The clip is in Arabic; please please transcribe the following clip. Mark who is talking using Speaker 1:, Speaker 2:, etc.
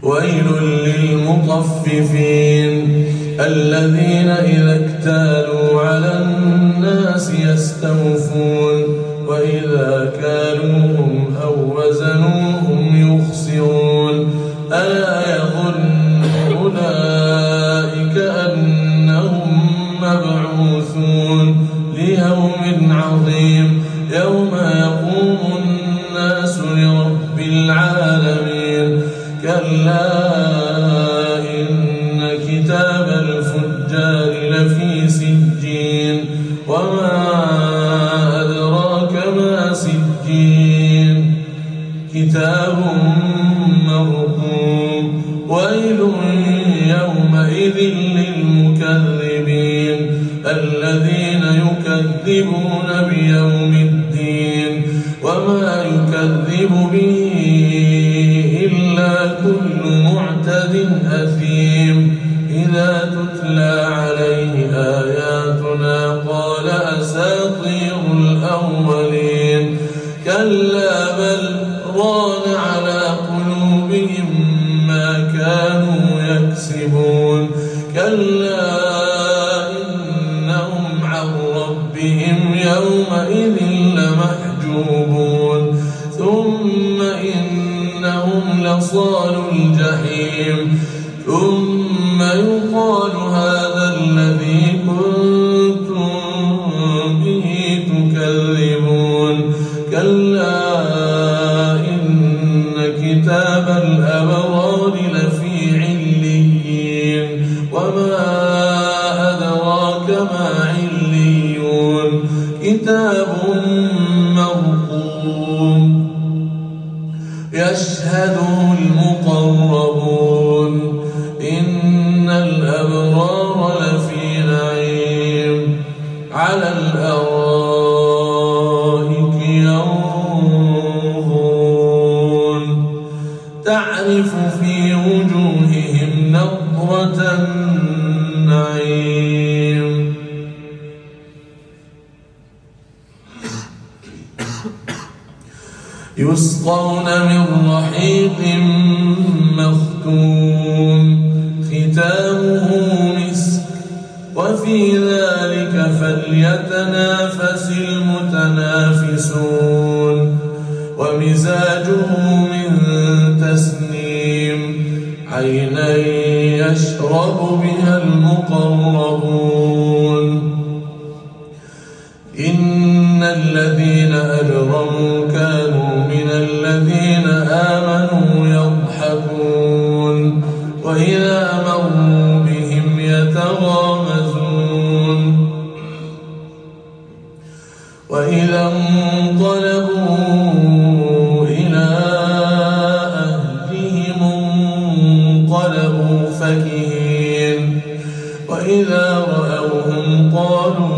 Speaker 1: ويل للمطففين الذين إذا اكتالوا على الناس يستوفون وإذا كالوهم أو وزنوهم يخسرون ألا يظن أولئك أنهم مبعوثون ليوم عظيم يوم يقوم الناس لرب العالمين كلا إن كتاب الفجار لفي سجين وما أدراك ما سجين كتاب مرقوم ويل يومئذ للمكذبين الذين يكذبون بيوم الدين وما يكذب به إلا كل معتد أثيم إذا تتلى عليه آياتنا قال أساطير الأولين كلا بل ران على قلوبهم ما كانوا يكسبون كلا إنهم عن ربهم يومئذ لمحجوبون ثم إنهم لصالوا الجحيم ثم يقال هذا الذي كنتم به تكذبون كلا إن كتاب الأبرار لفي عليين وما أدراك ما عليون كتاب مرقوم يشهده المقربون إن الأبرار لفي نعيم على الأرائك ينظرون تعرف في وجوههم نضرة النعيم يسقون من رحيق مختوم ختامه مسك وفي ذلك فليتنافس المتنافسون ومزاجه من تسنيم عينا يشرب بها المقربون إن الذين أجرموا كانوا من الذين آمنوا يضحكون وإذا مروا بهم يتغامزون وإذا انقلبوا إلى أهلهم انقلبوا فكهين وإذا رأوهم قالوا